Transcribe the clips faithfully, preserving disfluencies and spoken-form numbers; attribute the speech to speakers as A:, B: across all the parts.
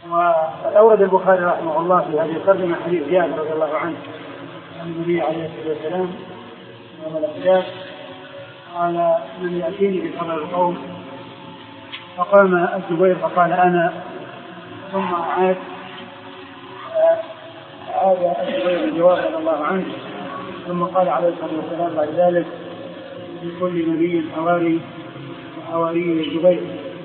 A: وقد أورد البخاري رحمه الله في هذه الترجمة حديث جابر رضي الله عنه عن النبي عليه الصلاة والسلام يوم الأحداث قال: من يأتيني بخبر القوم؟ فقام الزبير فقال: أنا. ثم عاد عاد الزبير الجواب رضي الله عنه، ثم قال عليه الصلاة والسلام بعد ذلك: لكل نبي حواري وحواري الزبير.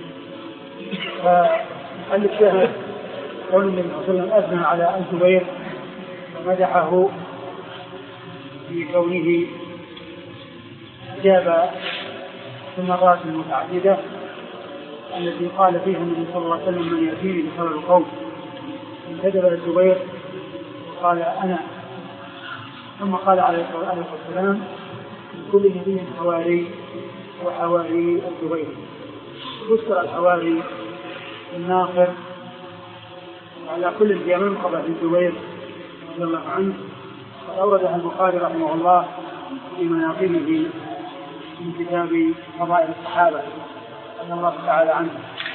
A: فهل الشاهد قول النبي صلى الله عليه وسلم أثنى على الزبير ومدحه في كونه أجاب في المرات المتعددة التي قال فيها النبي صلى الله عليه وسلم: من يأتيني بخبر القوم؟ انتدب الزبير وقال: أنا. ثم قال عليه الصلاة والسلام: لكل نبي حواري وحواري الزبير. ذكر الحواري الناصر على كل في منقبة الزبير رضي الله عنه، وأوردها البخاري رحمه الله في مناقبه من كتاب فضائل الصحابة رضي الله تعالى عنه.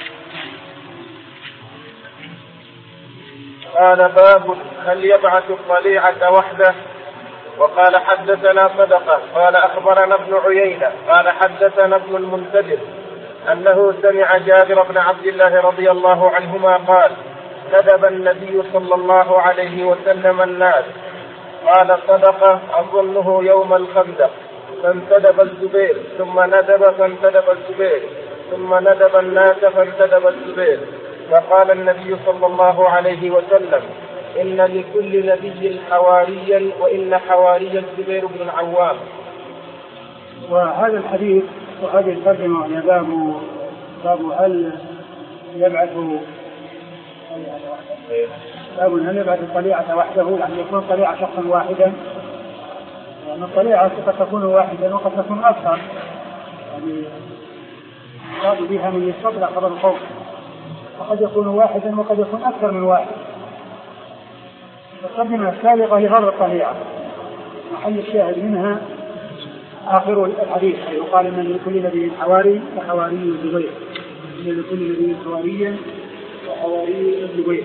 B: قال: باب هل يبعث الطليعة وحده؟ وقال: حدثنا صدقة قال أخبرنا ابن عيينة قال حدثنا ابن المنتدب أنه سمع جابر بن عبد الله رضي الله عنهما قال: ندب النبي صلى الله عليه وسلم الناس. قال: صدقة أظنه يوم الخندق. فانتدب الزبير ثم ندب فانتدب الزبير ثم ندب الناس فانتدب الزبير. فقال النبي صلى الله عليه وسلم: إن لكل نبي حواريا وإن حواري الزبير بن العوام.
A: وهذا الحديث وهذه الترجمة وهي باب باب هل يبعث باب هل يبعث الطليعة وحده، يعني يكون الطليعة شخصا واحدا، لأن الطليعة قد تكون واحدا وقد تكون أكثر، يعني يراد بها من يستطلع خبر القوم، وقد يكون واحدا وقد يكون أكثر من واحد. الترجمة السابقة لغرض الطليعة، محل الشاهد منها آخر الحديث يقال: من لكل نبي حواري وحواري الزبير، من لكل نبي حواريا وحواري الزبير.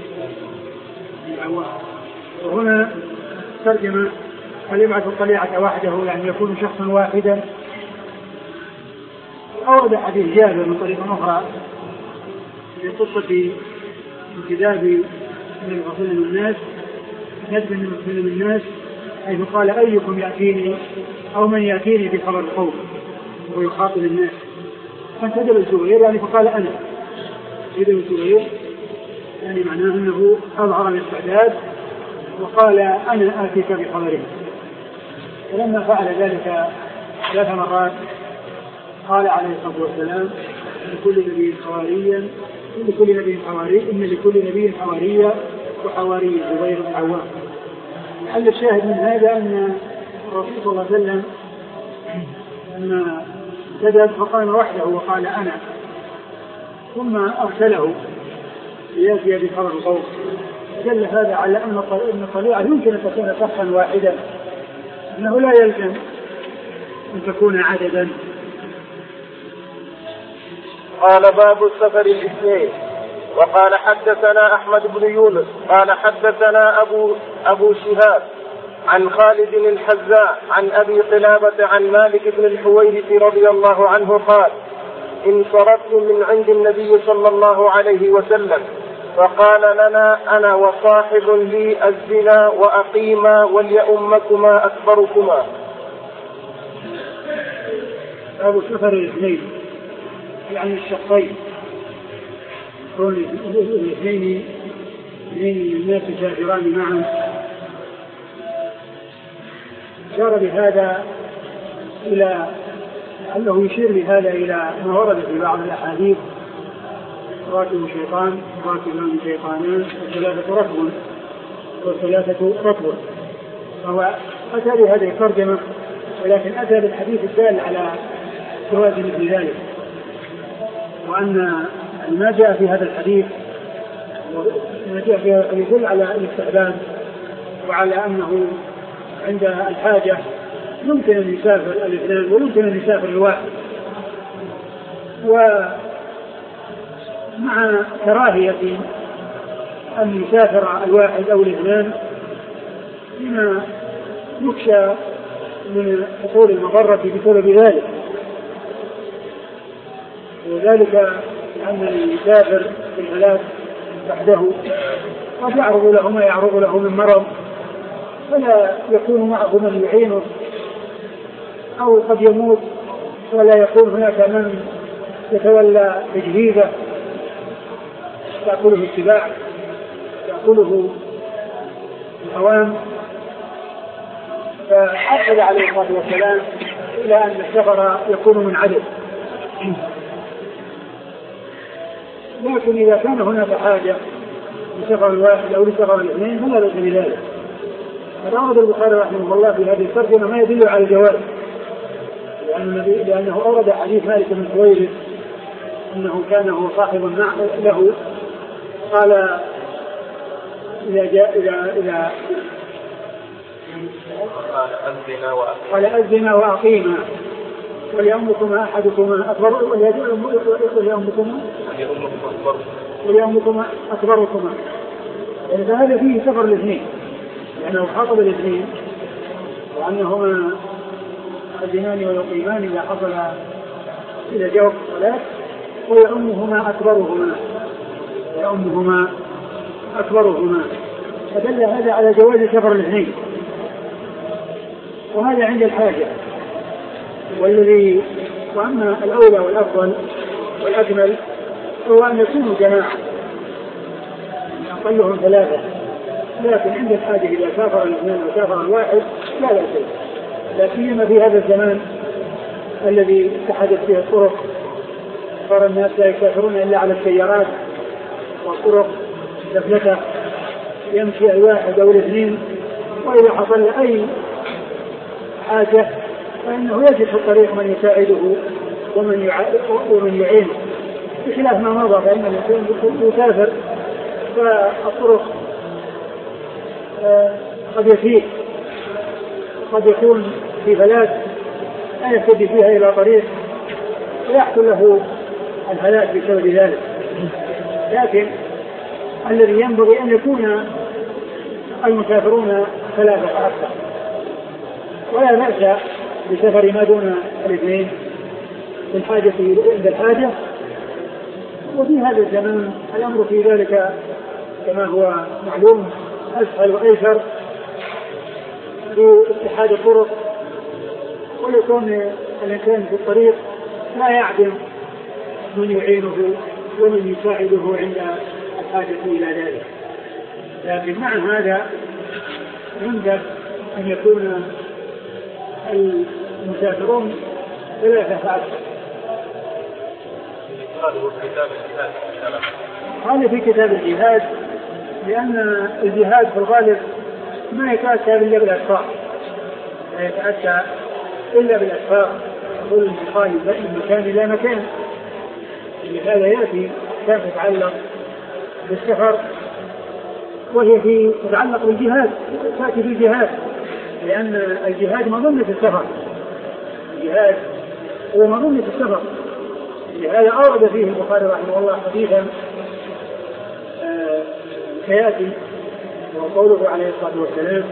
A: وهنا ترجمة هل يبعث الطليعة وحده، يعني يكون شخصا واحدا. أورد حديث جابر من طريق أخرى في قصة انتداب من غفل الناس ندب من غفل الناس، حيث قال: أيكم يأتيني أو من يأتيني بخبر القوم، ويخاطب الناس. فانتدب الزبير يعني فقال: أنا. انتدب الزبير يعني معناه أنه أظهر الاستعداد وقال: أنا آتيك بخبره. ولما فعل ذلك ثلاث مرات قال عليه الصلاة والسلام: لكل نبي حواريا لكل نبي حواري إن لكل نبي حواريا وحواري الزبير بن العوام. محل الشاهد من هذا أن الرسول صلى الله عليه وسلم لما انتدب فقام وحده وقال: أنا، ثم أرسله ليأتي بخبر القوم. دل هذا على أن الطليعة يمكن أن تكون شخصا واحدا، أنه لا يلزم أن تكون عددا.
B: قال: باب السفر الاثنين. وقال: حدثنا أحمد بن يونس قال حدثنا أبو, أبو شهاب عن خالد الحذاء عن أبي قلابة عن مالك بن الحويرث رضي الله عنه قال: انصرفت من عند النبي صلى الله عليه وسلم فقال لنا: أنا وصاحب لي الزنا وأقيما وليؤمكما أكبركما.
A: أبو سفر الاثنين يعني الشقين، كون الاثنين اثنين الناس يسافران معا. أشار بهذا إلى أنه يشير بهذا إلى ما ورد في بعض الأحاديث: راكب شيطان راكبان شيطانان وثلاثة ركب وثلاثة ركب. فهو أتى بهذه الترجمة، ولكن أتى بالحديث الدال على جواز مثل ذلك، وأن ما جاء في هذا الحديث ما جاء في هذا الحديث يدل على الاستحباب وعلى أنه عند الحاجة يمكن أن يسافر الاثنان ويمكن أن يسافر الواحد، ومع كراهية أن يسافر الواحد أو الاثنان بما يخشى من حصول المضرة بسبب ذلك، وذلك أن المسافر في الهلاك وحده قد يعرض له ما يعرض له من مرض فلا يكون معه من يعينه، أو قد يموت ولا يكون هناك من يتولى تجهيزه، تأكله السباع تأكله الهوام. فأرشد عليه الصلاة والسلام إلى أن السفر يكون من عدد، لكن إذا كان هناك حاجة لسفر الواحد أو لسفر الاثنين فلا بأس بذلك. فأورد البخاري رحمه الله في هذه الترجمة ما يدل على الجواز، لأنه أورد حديث مالك بن حويرث أنه كان هو صاحب له قال إذا جاء إلى إلى قال أذنا وأقيما وليأمكما أحدكما أكبر وليأمكما وليأمكما أكبركما، يعني فهذا فيه سفر الاثنين، لأنه خاطب الاثنين وأنهما يؤذنان ويقيمان إذا حصل إلى جوف الصلاة، ويأمهما أكبرهما ويأمهما أكبرهما، فدل هذا على جواز سفر الاثنين، وهذا عند الحاجة. والذي وأما الأولى والأفضل والأكمل هو أن يكونوا جماعة أقلهم ثلاثة، لكن عند الحاجة إذا سافر الاثنين وسافر الواحد لا لا شيء، لا سيما في هذا الزمان الذي اتحدت فيه الطرق، صار الناس لا يسافرون إلا على السيارات والطرق دفلتة، يمشي الواحد أو الاثنين، وإذا حصل أي حاجة فإنه يجد في الطريق من يساعده ومن ومن يعينه، بخلاف ما مضى فإن الإنسان يسافر فالطرق قد يسير، قد يكون في بلاد لا يهتدي فيها إلى طريق ويحصل له الهلاك بسبب ذلك. لكن الذي ينبغي أن يكون المسافرون ثلاثة أكثر، ولا بأس بسفر ما دون الاثنين بالحاجة عند الحاجة. وفي هذا الزمان الأمر في ذلك كما هو معلوم أسهل وأيسر باتحاد الطرق، ويكون الإنسان في الطريق لا يعدم من يعينه ومن يساعده عند الحاجة إلى ذلك. لكن مع هذا ينبغي أن يكون المسافرون ثلاثة فأكثر. هذا في كتاب الجهاد، لأن الجهاد في الغالب ما يتأتى إلا بالأسفار، لا يتأتى إلا بالأسفار، كل انتقال من مكان إلى مكان. لهذا يأتي كان تتعلق بالسفر، وهي في تتعلق بالجهاد، تأتي في الجهاد، لأن الجهاد مظنة السفر، الجهاد هو مظنة السفر. لهذا أورد فيه البخاري رحمه الله حديثا سيأتي وقوله عليه الصلاة والسلام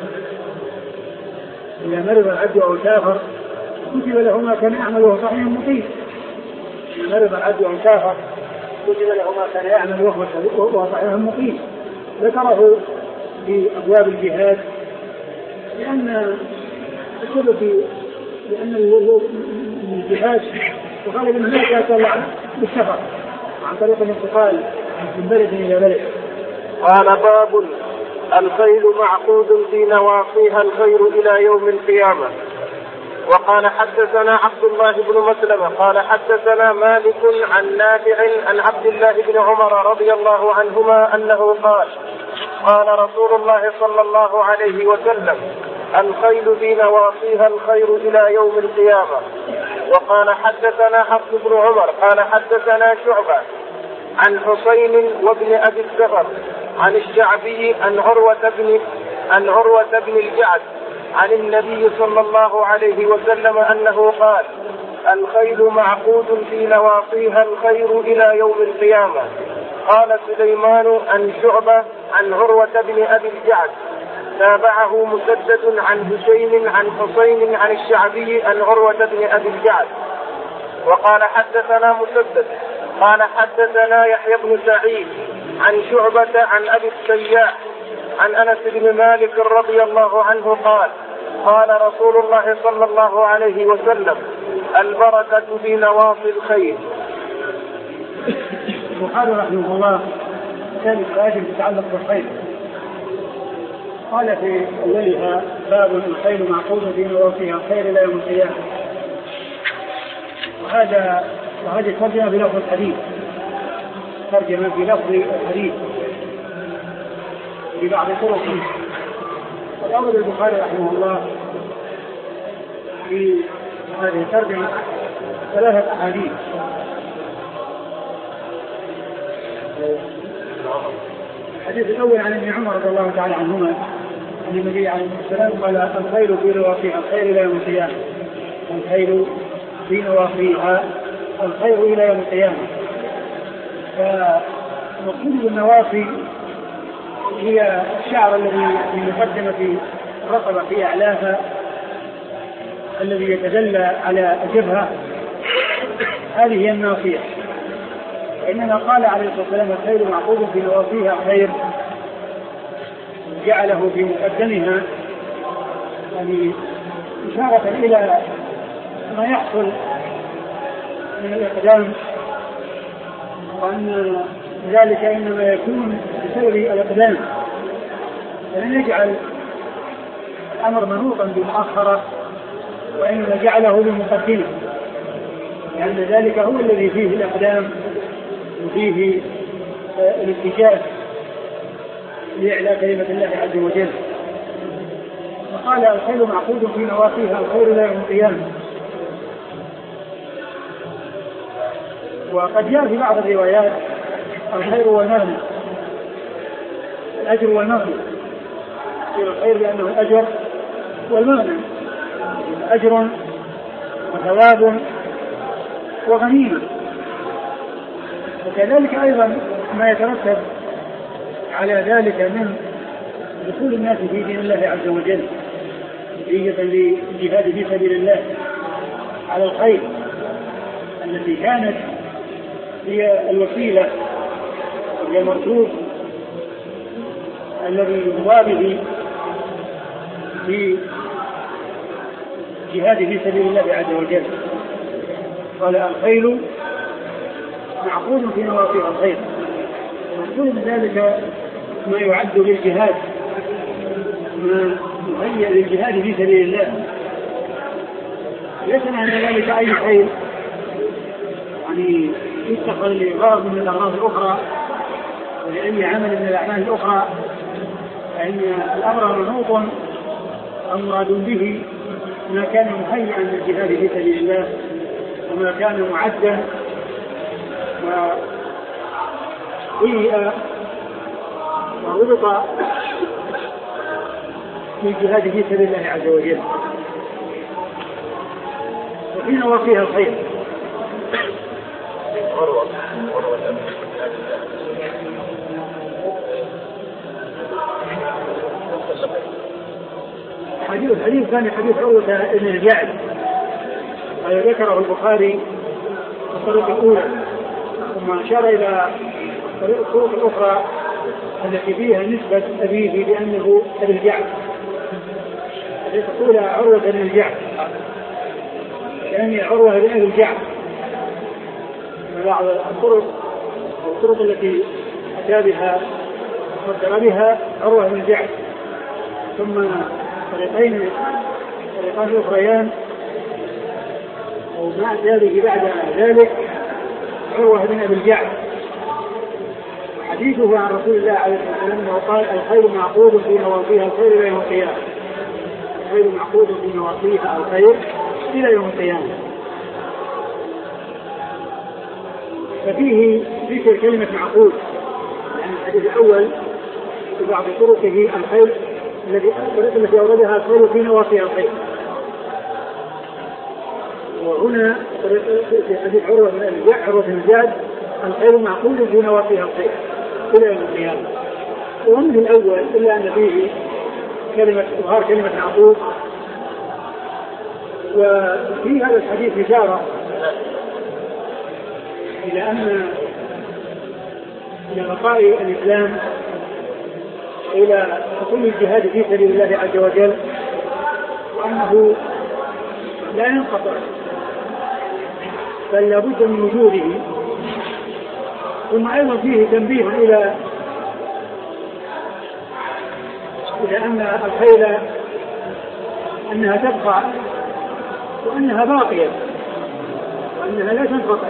A: إذا مرض العبد أو سافر كتب له ما كان يعمل وهو صحيح مقيم. إذا مرض العبد أو سافر كتب له ما كان يعمل وهو صحيح مقيم. ذكره في أبواب الجهاد لأن السبب لأن الجهاد وغالبا الناس يتطلع بالسفر عن طريق الانتقال من بلد إلى بلد.
B: قال باب الخيل معقود في نواصيها الخير إلى يوم القيامة. وقال حدثنا عبد الله بن مسلمة قال حدثنا مالك عن نافع عن عبد الله بن عمر رضي الله عنهما أنه قال قال رسول الله صلى الله عليه وسلم الخيل في نواصيها الخير إلى يوم القيامة. وقال حدثنا حفص بن عمر قال حدثنا شعبة عن حسين وابن أبي الزفر عن الشعبي عن عروة بن عن عروة بن الجعد عن النبي صلى الله عليه وسلم أنه قال الخيل معقود في نواصيها الخير إلى يوم القيامة. قال سليمان عن شعبة عن عروة بن أبي الجعد تابعه مسدد عن هشيم عن حسين عن الشعبي عن عروة بن أبي الجعد. وقال حدثنا مسدد قال حدثنا يحيى بن سعيد عن شعبة عن أبي السياح عن أنس بن مالك رضي الله عنه قال قال رسول الله صلى الله عليه وسلم البركة في نواصي الخير.
A: البخاري رحمه الله كان الآية تتعلق بالخير قال في أولها باب الخير معقود في نواصيها الخير إلى يوم القيامة. وهذا وهذه ترجمة بلفظ الحديث ترجمة بلفظ الحديث ببعض طرقه. والأول البخاري رحمه الله في هذه الترجمة ثلاثة أحاديث. الحديث الأول عن ابن عمر رضي الله تعالى عنهما أن النبي عليه الصلاة والسلام قال الخير في نواصيها الخير إلى يوم القيامة الخير في نواصيها الخير إلى يوم القيامة. فمقصود بالنواصي هي الشعر الذي يقدم في الرقبة في أعلاها الذي يتدلى على الجبهة هذه هي الناصية. وإنما قال عليه الصلاة والسلام الخير معقود في نواصيها الخير جعله في مقدمها يعني إشارة إلى ما يحصل من الإقدام وأن ذلك إنما يكون بسبب الإقدام فلن يجعل الأمر منوطا بمؤخرة وإنما جعله بمقدمه لأن ذلك هو الذي فيه الإقدام وفيه الاتجاه لإعلاء كلمة الله عز وجل. فقال الخير معقود في نواصيها الخير إلى يوم القيامة. وقد جاء في بعض الروايات الخير والمغنى الأجر والمغنى الخير لأنه الأجر والمغنى أجر وثواب وغنيمة. وكذلك أيضا ما يترتب على ذلك من دخول الناس في دين الله عز وجل نتيجة للجهاد في سبيل الله على الخير التي كانت هي الوسيلة هي المرسول الذي يضاد به في جهاد في سبيل الله عز وجل. قال الخيل معقود في نواصيها الخير. ومقصود من ذلك ما يعد للجهاد ما يهيئ للجهاد في سبيل الله ليس معنى ذلك أي خير يعني يتخذ لغرض من الأغراض الأخرى ولأي عمل من الأعمال الأخرى فإن الأمر منوط أمراد به ما كان مهيئا للجهاد في سبيل الله وما كان معدا وهيئ وربط للجهاد في سبيل الله عز وجل. وفي نواصيها الخير. حديث الحديث كان حديث عروة بن الجعد ذكره البخاري في الطريق الأولى ثم أشار إلى الطرق الأخرى التي فيها نسبة أبيه بأنه أبي الجعد. التي تقول عروة بن الجعد يعني عروة بن أبي الجعد. بعض الطرق أو الطرق التي أتى بها صدر بها عروة بن الجعد ثم طريقين طريقان أخريان ومع ذلك بعد ذلك عروة بن أبي الجعد. حديثه عن رسول الله عليه الصلاة والسلام قال الخير معقود في نواصيها الخير إلى يوم القيامة. الخير معقود في نواصيها الخير إلى يوم القيامة. ففيه ذكر كلمة معقود يعني الحديث الأول في بعض طرقه الخير الذي التي أوردها الخير في نواصيها الخير. وهنا في حديث عروة بن أبي الجعد الخير معقود في نواصيها الخير إلى يوم القيامة. ومن الأول إلا أن فيه كلمة إظهار كلمة عقوق. وفي هذا الحديث إشارة إلى أن إلى بقاء الإسلام إلى كل الجهاد في سبيل الله عز وجل، وأنه لا ينقطع بل لابد من وجوده. ثم أيضا فيه تنبيه إلى إلى أن الخيل أنها تبقى وأنها باقية وأنها لا تنقطع.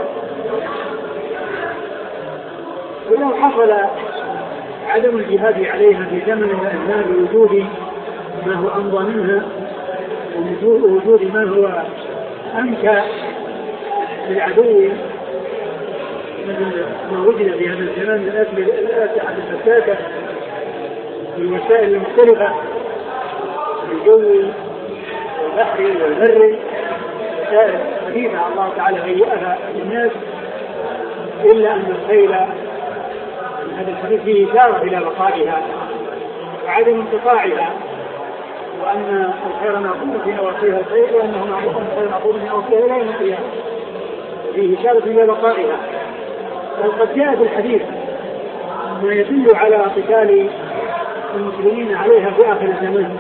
A: ولو حصل عدم الجهاد عليها في زمن من الأزمان بوجود ما هو أمضى منها ووجود ما هو أنكى للعدو مثل ما وجد في هذا الزمان من الأسلحة الفتاكة بالوسائل المختلفة الجوي والبحري والبري، وسائل حديثة الله تعالى هيئها للناس، إلا أن الخيل هذا الحديث فيه إشارة إلى بقائها وعدم انقطاعها، وأن الخير معقول في نواصيها الخير، وأنه معقول الخير معقول في نواصيها إلى يوم القيامة، فيه إشارة إلى بقائها. وقد جاء في الحديث ما يدل على قتال المسلمين عليها في آخر الزمان.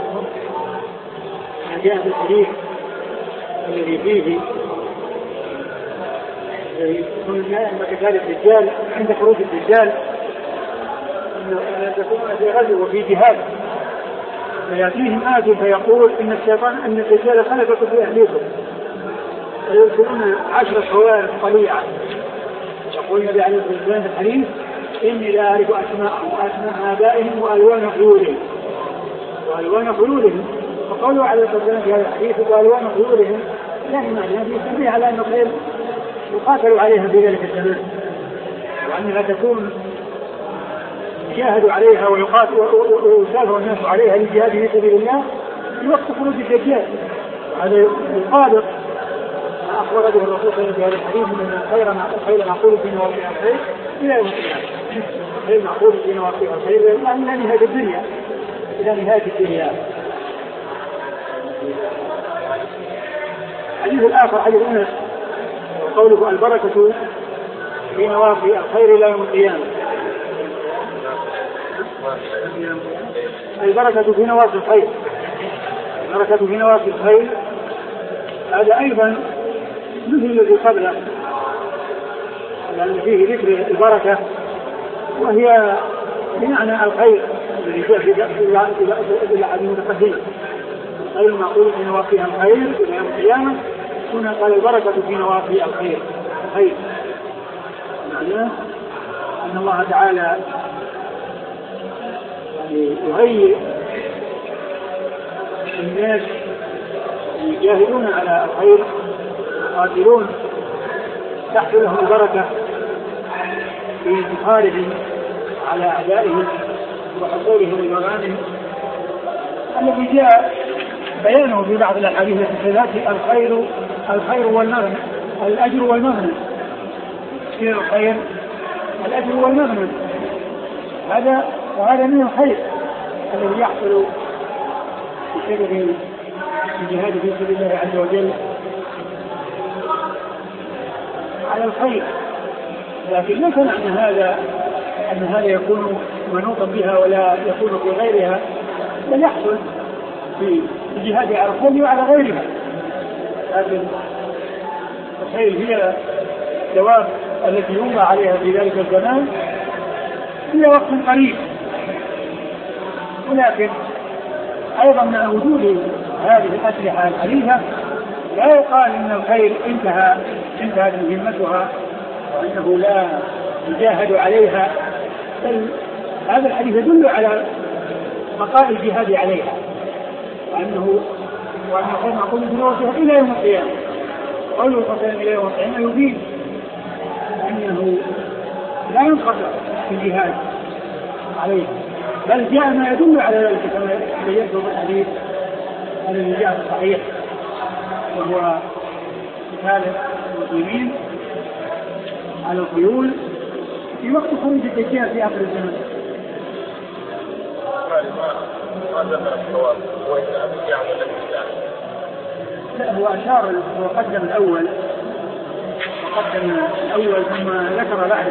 A: ما جاء في الحديث الذي فيه يكون قتال الدجال عند خروج الدجال أن تكون في غزو وفي جهاد، فيأتيهم آت فيقول إن الشيطان أن الدجال خلفكم في أهليكم، ويذكرون عشر خوارق طليعة. يقول النبي عليه الصلاة والسلام في الحديث إني لا أعرف أسماءهم وأسماء آبائهم وألوان خيولهم وألوان خيولهم. فقالوا عليه الصلاة والسلام في هذا الحديث وألوان خيولهم لا معنى في تنبيه على أن الخير يقاتل عليها في ذلك الزمان، وأنها تكون يجاهد عليها ويسافر الناس عليها للجهاد في سبيل الله في وقت خروج الدجال. وهذا يطابق ما أخبر به الرسول صلى الله عليه وسلم في هذا الحديث من خير الخير معقول في نواصيها الخير إلى يوم القيامة. خير معقول في نواصيها الخير إلى نهاية الدنيا إلى نهاية الدنيا. الحديث الآخر حديث أنس وقوله البركة في نواصي الخير إلى يوم القيامة. البركة في نواصي الخير، البركة في نواصي الخير هذا أيضا مثل الذي قبله، لأن فيه ذكر البركة وهي بمعنى الخير الذي جاء في الأحاديث المتقدمة. الخير معقول في نواصيها الخير إلى يوم القيامة. هنا قال البركة في نواصي الخير الخير معناه أن الله تعالى يهيئ الناس يجاهدون على الخير يقاتلون تحصل لهم البركة في انتصارهم على أعدائهم وحصولهم المغانم الذي جاء بيانه في بعض الأحاديث الثلاثة الخير الخير والمغنم الأجر والمغنم. في الخير الأجر والمغنم هذا وهذا من الخير الذي يحصل بسبب الجهاد في سبيل الله عز وجل على الخير. لكن ليس معنى هذا أن هذا يكون منوطا بها ولا يكون في غيرها، بل يحصل في الجهاد على الخير وعلى غيرها. لكن الخير هي الثواب التي يوضع عليها في ذلك الزمان إلى وقت قريب. ولكن أيضا مع وجود هذه الأسلحة الحديثة لا يقال إن الخير انتهى انتهت مهمتها وأنه لا يجاهد عليها، بل هذا الحديث يدل على بقاء الجهاد عليها وأنه وأن الخير معقول في نواصيها إلى يوم القيامة. قوله صلى إلى يوم القيامة يبين أنه لا ينقطع في الجهاد عليها، بل جاء ما يدل على ذلك كما بينته في الحديث الذي جاء في الصحيح وهو قتال المسلمين على الخيول في وقت خروج الدجال في آخر الزمان.
B: البخاري ما ما ذكر الصواب هو الذي يعمل الإسلام.
A: لا هو أشار وقدم الأول وقدم الأول ثم ذكر بعده.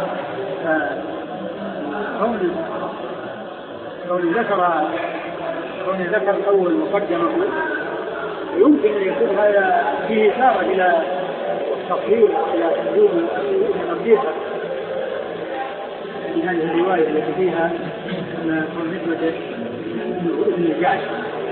A: كون كون ذكر كون ذكر الأول وقدمه يمكن أن يكون هذا فيه إشارة إلى التطهير إلى تقديم النصيحة في هذه الرواية التي فيها نسبة ابن الجعد.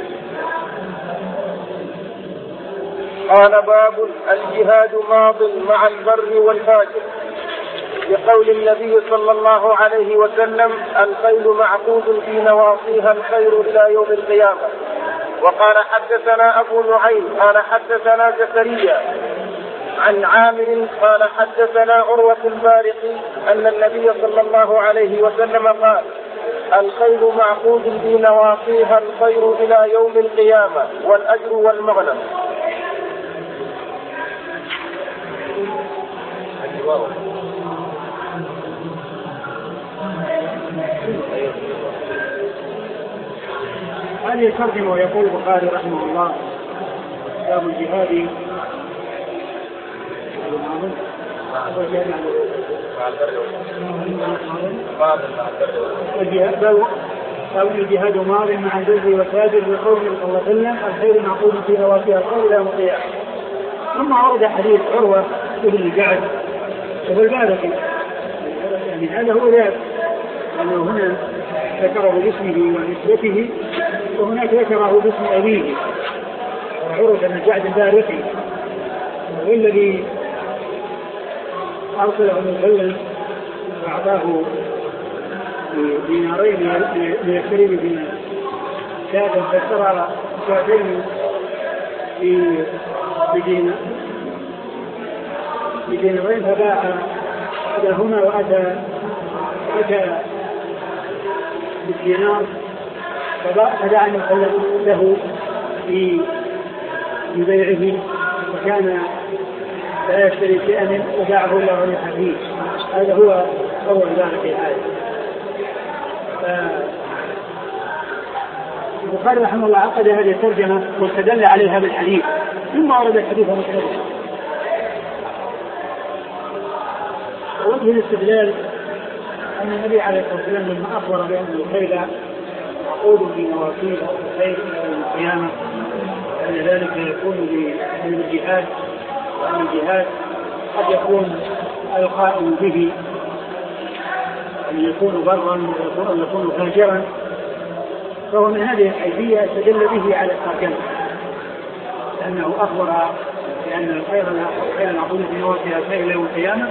B: قال باب الجهاد ماض مع البر والفاجر بقول النبي صلى الله عليه وسلم الخيل معقود في نواصيها الخير إلى يوم القيامة. وقال حدثنا أبو نعيم قال حدثنا زكريا عن عامر قال حدثنا عروة البارقي أن النبي صلى الله عليه وسلم قال الخيل معقود في نواصيها الخير إلى يوم القيامة والأجر والمغنم.
A: هذه الترجمة ويقول البخاري رحمه الله باب الجهاد باب الجهاد ماض مع البر والفاجر بقول صلى الله عليه وسلم الخير معقود في نواصيها الخير إلى يوم القيامة. ثم ورد حديث عروة بن الجعد وهو البارقي يعني هذا هو ذاك أنه هنا ذكره باسمه ونسبته وهناك ذكره باسم أبيه عروة بن الجعد البارقي وهو الذي أرسله من سلم وأعطاه دينارين ليشتري به شاة فاشترى شاتين بدينارين فباع هنا وأتى أتى بالدينار فدعا المسلم له في بيعه وكان لا يشتري شيئا ودعه الله ربح فيه. هذا هو هو ذلك الآية. البخاري رحمه الله عقد هذه الترجمة واستدل عليها بالحديث ثم ورد الحديث مستدل. وجه الاستدلال أن النبي عليه الصلاة والسلام لما أخبر بأن الخيل معقود في نواصيه الخير يوم القيامة أن ذلك يكون بالجهاد وأن الجهاد قد يكون القائم به أن يكون برا أن يكون فاجرا فهو من هذه الحيثية استدل به على الترجمة لأنه أخبر بأن الخير معقود في نواصيها الخير يوم القيامة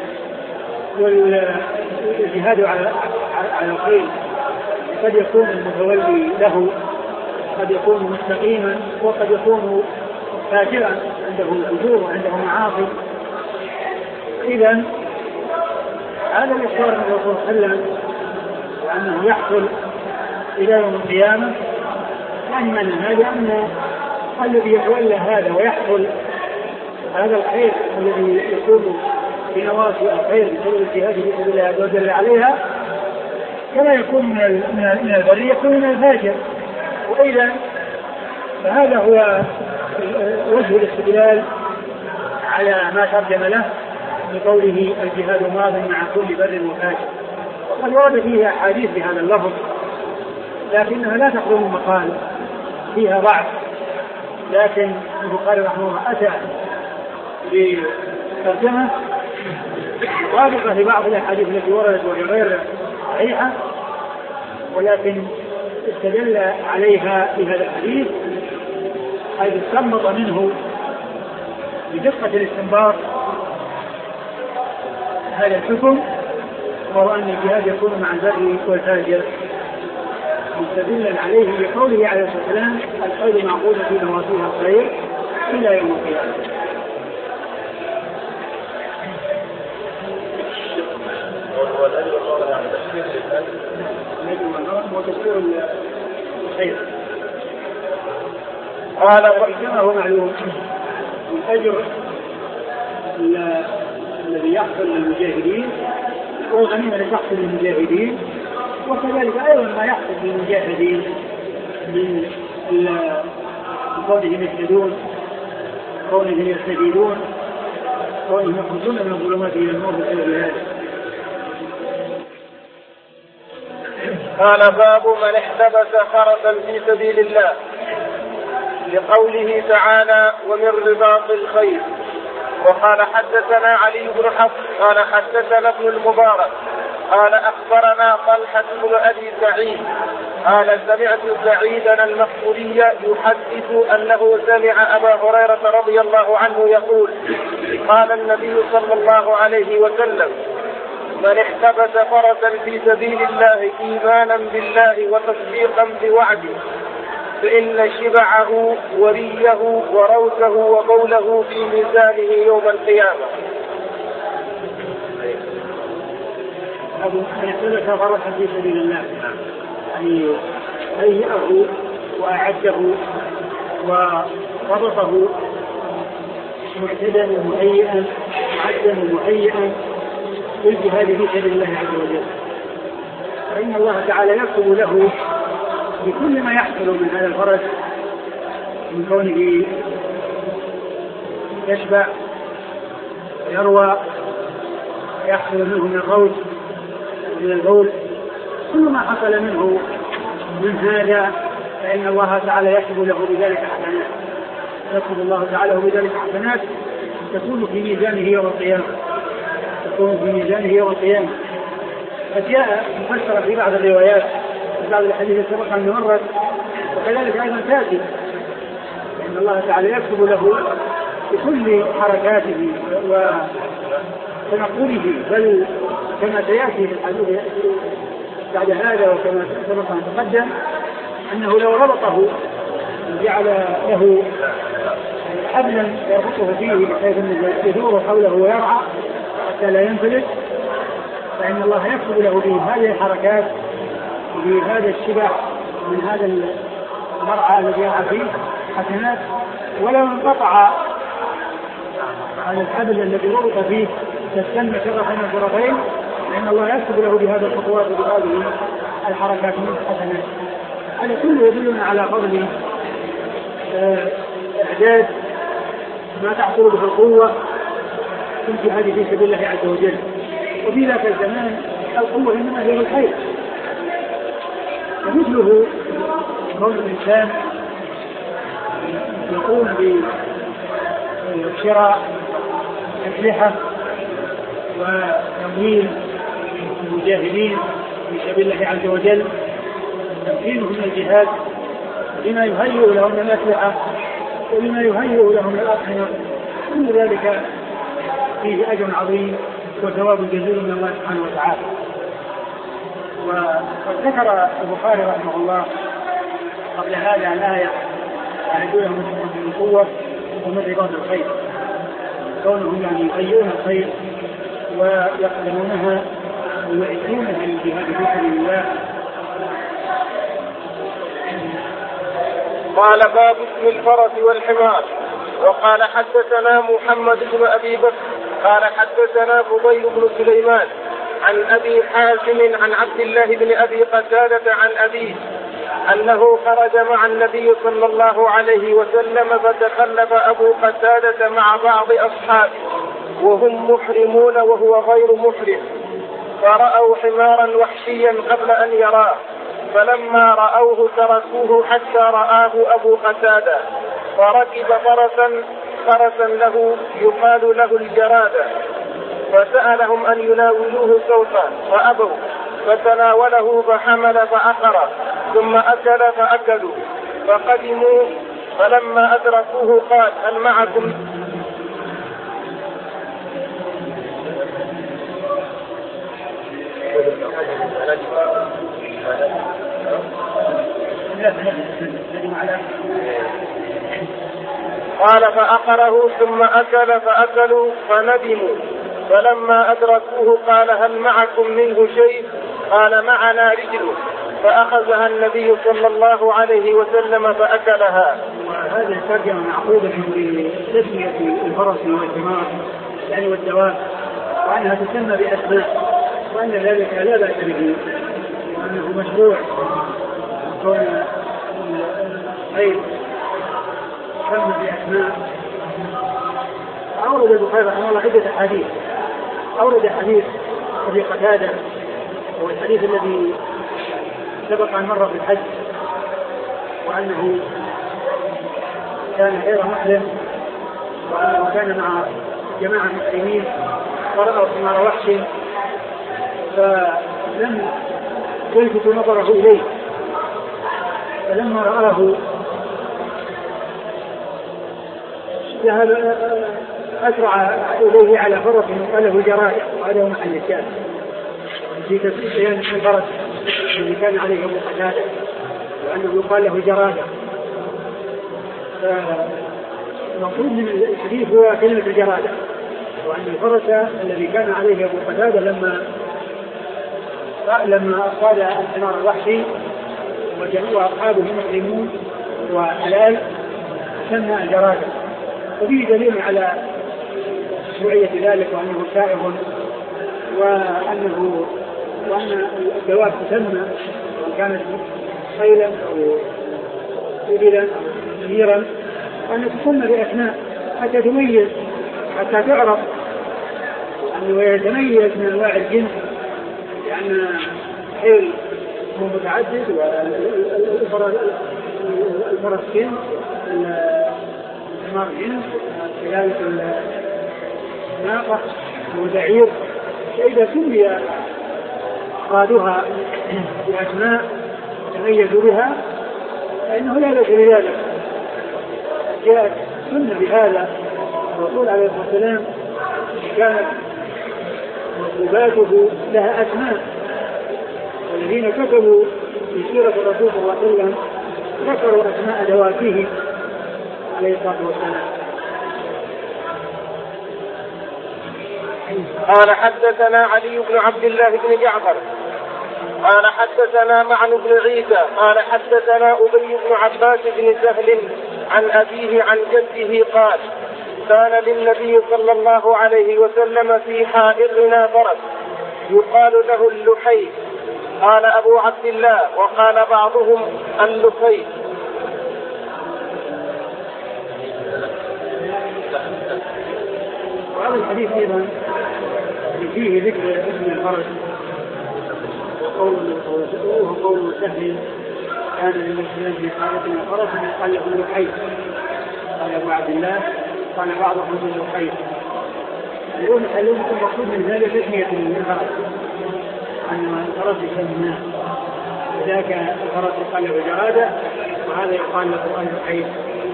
A: والجهاد على على الخير قد يكون المتولي له قد يكون مستقيما وقد يكون فاجرا عنده فجور وعنده معاصي. إذن هذا الإشارة من الرسول صلى الله عليه وسلم وأنه يحصل إلى يوم القيامة يعني من هذا أن الذي يتولى هذا ويحصل هذا الخير الذي يكون في نواصي الخير بسبب الجهاد في سبيل الله عز وجل عليها كما يكون من من البر يكون من الفاجر. وإذا فهذا هو وجه الاستدلال على ما ترجم له بقوله الجهاد ماض مع كل بر وفاجر. وقد ورد فيها أحاديث بهذا اللفظ لكنها لا تقوم المقال فيها ضعف لكن البخاري رحمه الله أتى بترجمة واضحة لبعض الأحاديث التي وردت وهي غير صحيحة ولكن استدل عليها في هذا الحديث حيث استنبط منه بدقة الاستنباط هذا الحكم وهو أن الجهاد يكون مع البر والفاجر مستدلا عليه بقوله عليه الصلاة والسلام الخير معقود في نواصيها الخير إلى يوم القيامة.
B: والأجر والله عن تفسير
A: الأجر وتفسير الخير.
B: قال
A: كما هو معلوم الأجر الذي يحصل للمجاهدين هو غنيمة تحصل للمجاهدين وكذلك أيضا ما يحصل للمجاهدين من كونهم يجتهدون، كونهم يستجيبون، كونهم يخرجون من الظلمات إلى النور بسبب هذا.
B: قال باب من احتبس فرسا في سبيل الله، لقوله تعالى ومن رباط الخيل. وقال حدثنا علي بن حفص قال حدثنا ابن المبارك قال أخبرنا طلحة بن أبي سعيد قال سمعت سعيدا المقبوري يحدث أنه سمع أبا هريرة رضي الله عنه يقول قال النبي صلى الله عليه وسلم من احتبس فرسا في سبيل الله إيمانا بالله وتصديقا بوعده فإن شبعه وريه وروثه وبوله في ميزانه يوم القيامة.
A: من احتبس فرسا في سبيل الله يعني هيئه وأعده وربطه معتدا ومهيئا معدا ومهيئا للجهاد في سبيل الله عز وجل، فإن الله تعالى يكتب له بكل ما يحصل من هذا الفرس من كونه يشبع ويروى يحصل منه من الروث ومن البول، كل ما حصل منه من هذا فإن الله تعالى يكتب له بذلك حسنات، يكتب الله تعالى بذلك حسنات تكون في ميزانه يوم القيامة، تكون في ميزانه يوم القيامة. فجاء مفسرة في بعض الروايات في بعض الحديث السابقة أن مرت، وكذلك أيضا تأتي أن الله تعالى يكتب له بكل حركاته وتنقله، بل كما سيأتي في الحديث بعد هذا وكما سبق أن تقدم أنه لو ربطه جعل له حبلا يربطه فيه بحيث أنه يدور حوله ويرعى حتى لا ينفلت، فإن الله يكتب له به هذه الحركات وبهذا الشبع من هذا المرعى الذي يرعى فيه حسنات. ولو انقطع هذا الحبل الذي ربط فيه تستنى شرفا من الطرفين فإن الله يكتب له بهذه الخطوات وبهذه الحركات من حسنات. هذا كله يدلنا على فضل إعداد ما تحصل به القوة في الجهاد في سبيل الله عز وجل. وفي ذاك الزمان القوة إنما هي الخير، ومثله كون الإنسان يقوم بشراء أسلحة وتمويل المجاهدين في سبيل الله عز وجل، تمكينهم من الجهاد بما يهيئ لهم من الأسلحة وبما يهيئ لهم من الأطعمة، كل ذلك فيه أجر عظيم وثواب جزيل من الله سبحانه وتعالى. وقد ذكر البخاري رحمه الله قبل هذا الآية يعدونهم من القوة ومن رباط الخير، كونهم يعني يهيئون الخير ويقدمونها ويعيشونها للجهاد في سبيل الله.
B: قال باب اسم الفرس والحمار. وقال حدثنا محمد بن أبي بكر قال حدثنا فضيل بن سليمان عن أبي حازم عن عبد الله بن أبي قتادة عن أبيه أنه خرج مع النبي صلى الله عليه وسلم فتخلف أبو قتادة مع بعض أصحابه وهم محرمون وهو غير محرم، فرأوا حمارا وحشيا قبل أن يراه، فلما رأوه تركوه حتى رآه أبو قتادة، فركب فرسا فرسا له يقال له الجرادة، فسألهم أن يناولوه سوطا فأبوا، فتناوله فحمل فأخر ثم أكل فأكلوا، فقدموا فلما أدركوه قال هل معكم قال فأقره ثم أكل فأكلوا فندموا، فلما أدركوه قال هل معكم منه شيء؟ قال معنا رجل، فأخذها النبي صلى الله عليه وسلم فأكلها.
A: وهذه الترجمة معقودة بتسمية الفرس والحمار يعني والدواب، وأنها تسمى بأسماء، وأن ذلك لا بأس به، وأنه مشروع كون الخيل تم بأسماء. أورد البخاري رحمه الله عدة أحاديث. أورد حديث أبي قتادة هو الحديث الذي سبق أن مر في الحج، وأنه كان غير مسلم، وأنه كان مع جماعة مسلمين فرأوا حمار وحش فلم يلفت نظره إليه، فلما رآه ذهب أسرع إليه على فرس وقال له جراد، وهذا هو محل الشاهد في بيان الفرس الذي كان عليه أبو قتادة، وأنه يقال له جرادة. فالمقصود من الحديث هو كلمة الجرادة، وأن الفرس الذي كان عليه أبو قتادة لما لما قال الحمار الوحشي وأصحابه مسلمون وحلال سمى الجرادة، وفيه دليل على مشروعية ذلك، وأنه سائغ، وأنه وأن الدواب تسمى وإن كانت خيلا أو إبلا أو نيرا، وأن تسمى بأسماء حتى تميز، حتى تعرف أنه يتميز من أنواع الجنس، لأن الخيل هو متعدد، والفرس جنس، الحمار جنس، كذلك الناقة والبعير. فإذا سمي قادها بأسماء تميزوا بها فإنه لا بأس بذلك. جاءت سنة بهذا الرسول عليه الصلاة والسلام كانت مطلوباته لها أسماء، والذين كتبوا في سيرة الرسول صلى الله عليه وسلم ذكروا أسماء دوابه عليه الصلاة والسلام.
B: قال حدثنا علي بن عبد الله بن جعفر قال حدثنا معن بن عيسى قال حدثنا أبي بن عباس بن سهل عن أبيه عن جده قال كان للنبي صلى الله عليه وسلم في حائرنا فرس يقال له اللحي. قال أبو عبد الله وقال بعضهم اللحي.
A: وهذا الحديث أيضا فيه ذكر اسم الفرس وهو قول سهل كان للمسلمين في حائرنا فرس يقال له اللحي. قال أبو عبد الله قال بعضهم اللحي. يقول المقصود من ذلك تسمية الفرس، أن الفرس يسمى ذاك الفرس يقال له جرادة، وهذا يقال له اللحي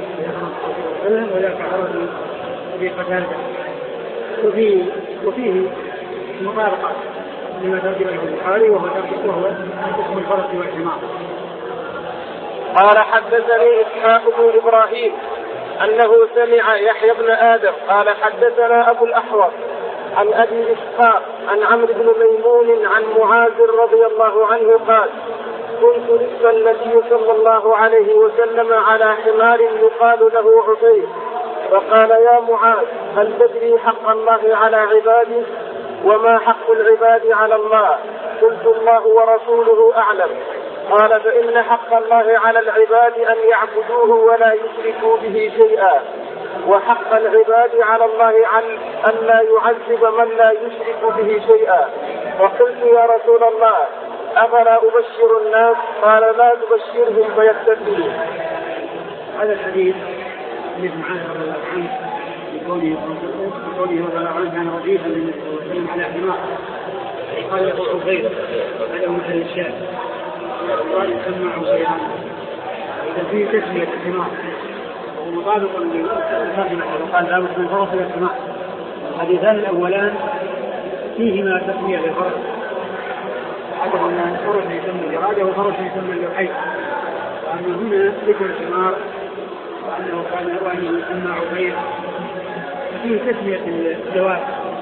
A: وذاك فرس أبي قتادة. وفيه وفيه مطابقة لما ترجمه البخاري وهو وهو اسم الفرس والحمار.
B: قال حدثني إسحاق بن إبراهيم أنه سمع يحيى بن آدم قال حدثنا أبو الأحوص عن أبي إسحاق عن عمرو بن ميمون عن معاذ رضي الله عنه قال كنت رفق النبي صلى الله عليه وسلم على حمار يقال له عطير، فقال يا معاذ هل تدري حق الله على عباده وما حق العباد على الله؟ قلت الله ورسوله أعلم. قال فإن حق الله على العباد أن يعبدوه ولا يشركوا به شيئا، وحق العباد على الله أن لا يعذب من لا يشرك به شيئا. وقلت يا رسول الله أفلا أبشر الناس؟ قال لا تبشرهم فيتقون.
A: هذا الحديث من معاذ رضي الله عنه بقوله رضي الله عنه كان رديفا للنبي صلى الله عليه وسلم على حمار قال له عبيد، هذا محل الشاهد، قال يسمى عبيدان. إذا فيه تسمية الحمار وهو مطابق للترجمة وقال لا بد من فرس الحمار. الحديثان الأولان فيهما تسمية للفرس، أحدهما فرس يسمى الجرادة وفرس يسمى اللحي، وأما هنا ذكر الحمار وأنه كان وأنه يسمى عبيد فيه تسمية الدواب.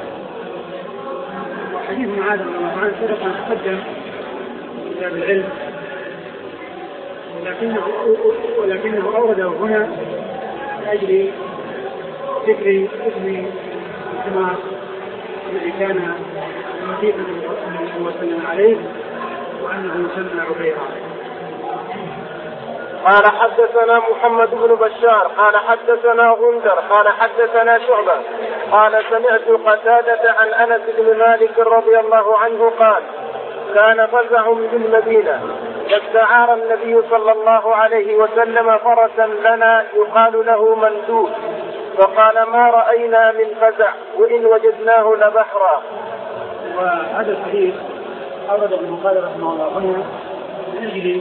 A: وحديث معاذ رضي الله عنه سبق أن تقدم في كتاب العلم، ولكنه ولكنه أورده هنا لأجل ذكر اسم الحمار الذي كان مطيعا النبي صلى الله عليه وسلم عليه، وأنه يسمى عبيرا.
B: قال حدثنا محمد بن بشار قال حدثنا غندر قال حدثنا شعبة قال سمعت قتادة عن أنس بن مالك رضي الله عنه قال كان فزع بالمدينة فاستعار النبي صلى الله عليه وسلم فرسا لنا يقال له مندوب فقال ما رأينا من فزع وإن وجدناه لبحرا.
A: وهذا الحديث أورده البخاري رحمه الله هنا من أجل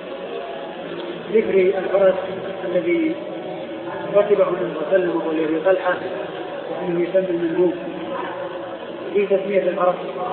A: ذكر الفرس الذي ركبه النبي صلى الله عليه وسلم والذي طلحة وأنه يسمى المندوب في تسمية الفرس.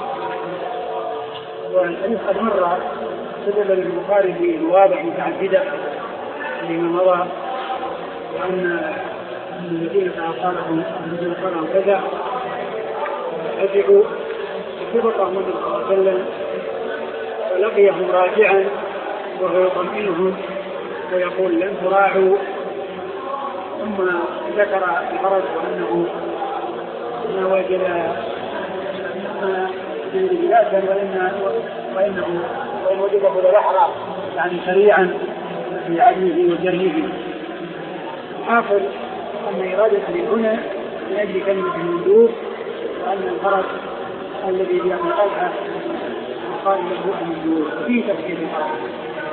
A: والحديث قد مر سبب البخاري في مواضع متعددة لما مضى وأن الذين أعطاهم الذين قالوا كذا رجعوا سبقهم النبي صلى الله عليه وسلم فلقيهم راجعا وهو يطمئنهم ويقول لن تراعوا ثم ذكر الفرج وأنه ما وجد ما يجد بلاسا وإنه وإن وجده لبحرا يعني سريعا في عدله وجريه. حاصل أن إرادة هنا من أجل كلمة المندوب وأن الفرج الذي بيأخذ طلحة وقال له المندوب في تفسير الفرج.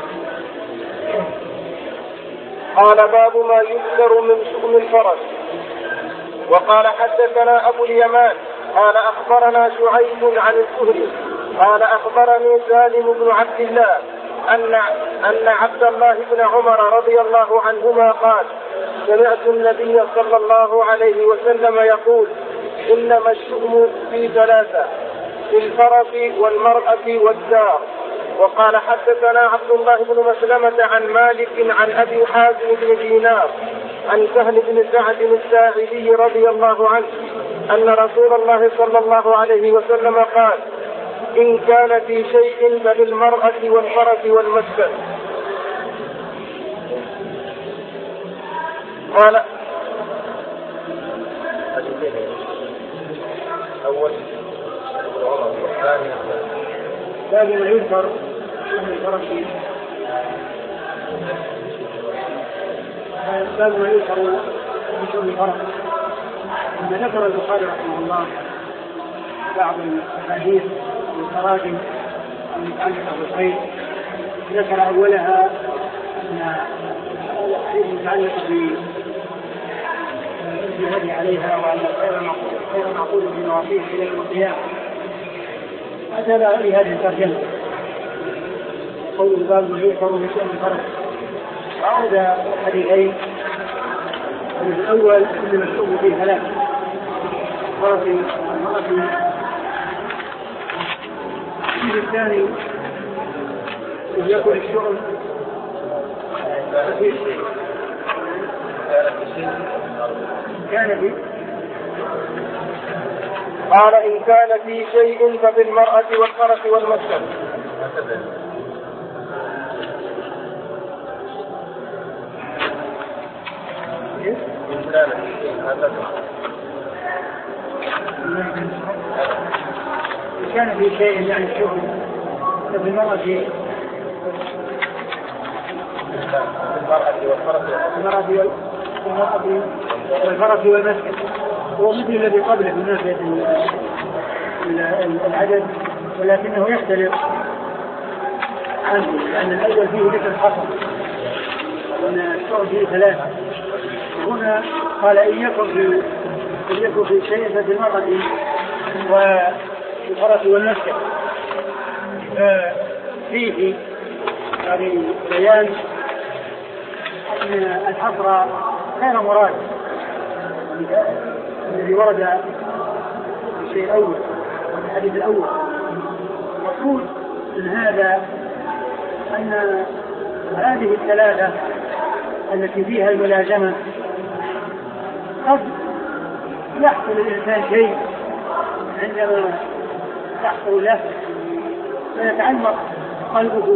B: قال باب ما يذكر من شؤم الفرس. وقال حدثنا أبو اليمان قال أخبرنا شعيب عن الزهري قال أخبرني سالم بن عبد الله أن أن عبد الله بن عمر رضي الله عنهما قال سمعت النبي صلى الله عليه وسلم يقول إنما الشؤم في ثلاثة في الفرس والمرأة والدار. وقال حدثنا عبد الله بن مسلمة عن مالك عن أبي حازم بن دينار عن سهل بن سعد الساعدي رضي الله عنه أن رسول الله صلى الله عليه وسلم قال إن كان في شيء فللمرأة والفرس والمسكن. قال أول
A: باب ما يذكر من الفرس باب ما يذكر من شؤم الفرس. لما ذكر البخاري رحمه الله بعض الأحاديث والتراجم المتعلقة بالخير ذكر أولها أن الأحاديث المتعلقة بالجهاد عليها وأن الخير معقول بمواقيت إلى يوم القيامة. أتى لهذه الترجمة قول الباب يذكر من شؤم الفرس وعود حديثين. الأول إنما الشؤم فيه ثلاث فرس المرأة. الثاني يكون الشؤم كان في
B: قال إن كان في شيء فبالمرأة والفرس والمسكن.
A: كان في شيء يعني الشغل فبالمرأة والفرس والمسكن هو مثل الذي قبله من ناحية العدد ولكنه يختلف عنه لأن الأول فيه ذكر حصر وأن الشغل فيه ثلاثة. هنا قال إن يكن في يكن في شيء فبالمرأة والفرس والمسكن فيه يعني بيان أن الحصر غير مراد الذي ورد في الشيء الأول والحديث الأول. مقصود من هذا أن هذه الثلاثة التي فيها الملازمة قد يحصل الإنسان شيء عندما يحصل له فيتعلق قلبه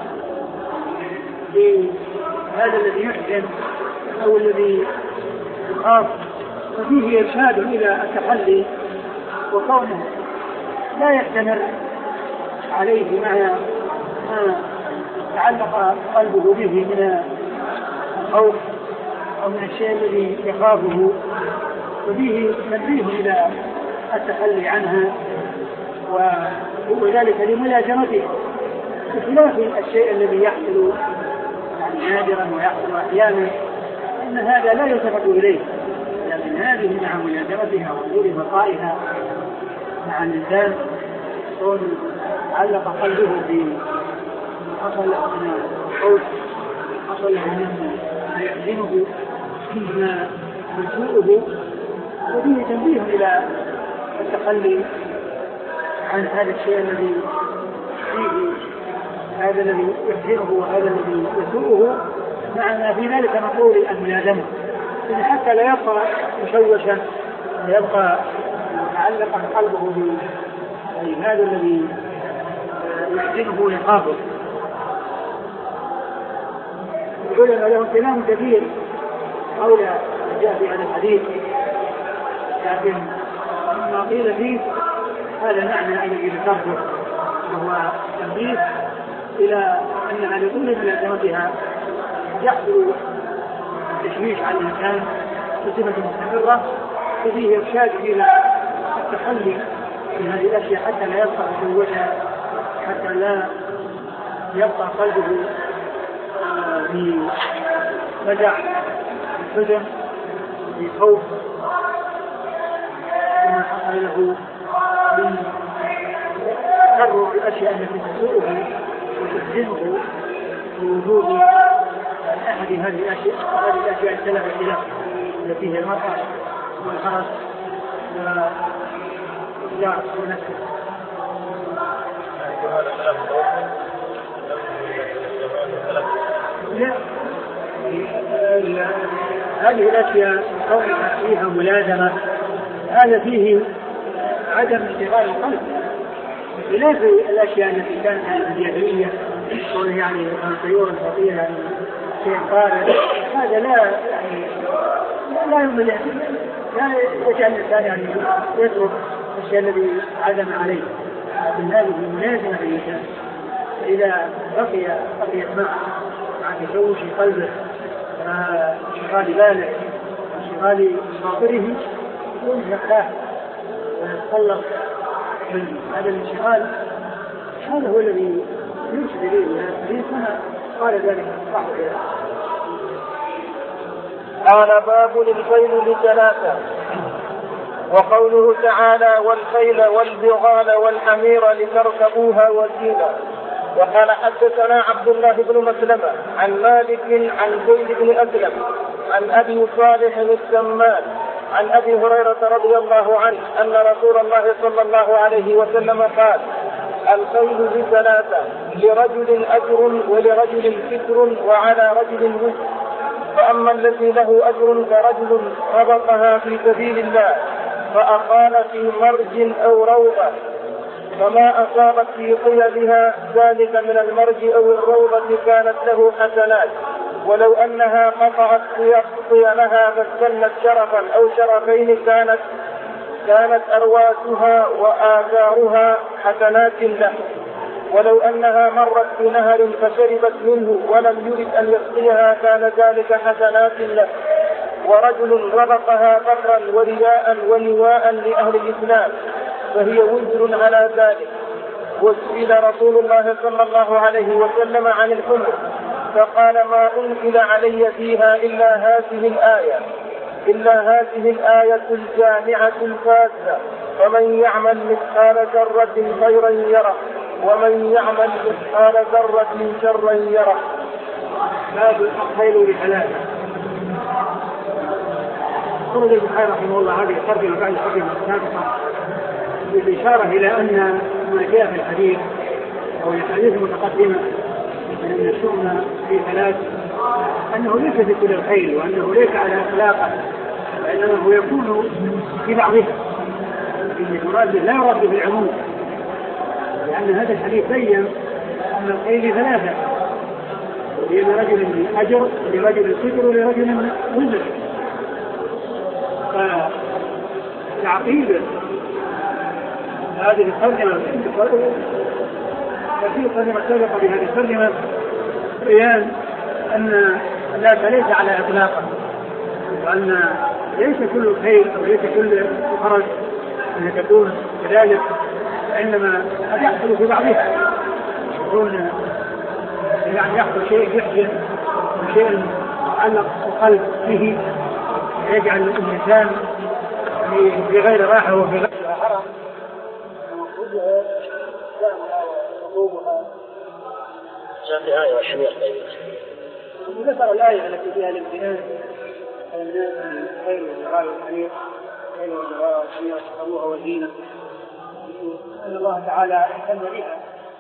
A: بهذا الذي يحزن أو الذي يخاف ففيه إرشاد إلى التحلي وكونه لا يستمر عليه مع ما تعلق قلبه به من الخوف أو من الشيء الذي يخافه، وفيه تنبيه إلى التخلي عنها وذلك لملازمته، بخلاف الشيء الذي يحصل يعني نادرا ويحصل أحيانا إن هذا لا يلتفت إليه، لكن هذه مع ملازمتها وطول بقائها مع الإنسان كون علق قلبه بحصل من الخوف، حصل من ما يحزنه، مما يسوءه، وفيه تنبيه إلى التخلي عن هذا الشيء الذي فيه هذا الذي يحزنه وهذا الذي يسوءه، مع ما في ذلك نقول الملازمة يعني حتى لا يبقى مشوشا ويبقى معلقا قلبه بهذا الذي يحزنه ويخافه. العلماء لهم كلام كثير حول جاء في هذا الحديث، لكن ما قيل فيه هذا معنى الذي ذكرته، وهو تنبيه إلى أنها لطول ملازمتها يحصل تشويش على الإنسان بصفة مستمرة، ففيه إرشاد إلى التخلي من هذه الأشياء حتى لا يبقى مشوشا، حتى لا يبقى قلبه في مدح، في حزن، في خوف مما حصل له من تكرر الأشياء التي تسوءه وتحزنه بوجود أحد هذه الأشياء هذه الأشياء الثلاثة له التي هي المرأة والخرس والإصلاح ونفسه. لا هذه الأشياء كونها فيها ملازمة هذا فيه عدم انتقال القلب، بخلاف الأشياء التي كانت الجاهلية يعني طيور خطيرة يعني شيء قارئ، هذا لا يعني لا يمل لا يجعل الإنسان يعني يترك الشيء الذي عزم عليه، لكن هذه ملازمة للإنسان، فإذا بقي بقيت معه مع تشوش قلبه وانشغال باله وانشغال خاطره يكون يخاف ويتخلص من هذا الانشغال. هذا هو الذي يرشد إليه هذا الحديث، هنا قال ذلك صاحب
B: قال باب الخيل لثلاثة. وقوله تعالى والخيل والبغال والحمير لتركبوها وزينة. وقال حدثنا عبد الله بن مسلمة عن مالك عن زيد بن أسلم عن أبي صالح السمان عن أبي هريرة رضي الله عنه أن رسول الله صلى الله عليه وسلم قال الخيل بثلاثة لرجل أجر ولرجل ستر وعلى رجل وزر، فأما الذي له أجر فرجل ربطها في سبيل الله فأقال في مرج أو روضة فما أصابت في قيدها ذلك من المرج أو الروضة كانت له حسنات، ولو أنها قطعت قيمها فاستنت شرفا أو شرفين كانت كانت أرواسها وآثارها حسنات له، ولو أنها مرت بنهر فشربت منه ولم يرد أن يسقيها كان ذلك حسنات له. ورجل ربطها فخرا ورياء ونواء لأهل الإسلام فهي وزر على ذلك. وسئل رسول الله صلى الله عليه وسلم عن الحمر فقال ما أنزل علي فيها إلا هذه الآية إلا هذه الآية الجامعة الفاسدة فمن يعمل مثقال ذرة خيرا يره ومن يعمل مثقال ذرة شرا يره.
A: باب الخيل لثلاثة. قال البخاري رحمه الله هذه الترجمة بعد الترجمة السابقة بالإشارة إلى أن ما جاء في الحديث أو الحديث المتقدمة أن الشؤم في ثلاث أنه ليس في كل الخيل وأنه ليس على إطلاقه، وإنما هو يكون في بعضها، إن المراد لا يراد بالعموم، لأن هذا الحديث بين أن الخيل ثلاثة، لأن رجل أجر لرجل ستر ولرجل وزر. فتعقيد هذه الترجمة ففي ترجمة سابقة بهذه الترجمة بيان أن الناس ليس على إطلاقه، وأن ليس كل خير أو ليس كل فرج أن تكون كذلك، وإنما قد يحصل في بعضها يكون يعني يحصل شيء يحزن وشيء يتعلق القلب به يجعل الإنسان في غير راحة وفي غير حرم ومخرجها وقومها.
B: جاء في آية والحمير
A: ذكر الآية التي فيها الامتنان على الناس من خير والجراء والحمير خير والجراء والحمير اشتروها والزينة أن الله تعالى اهتم بها.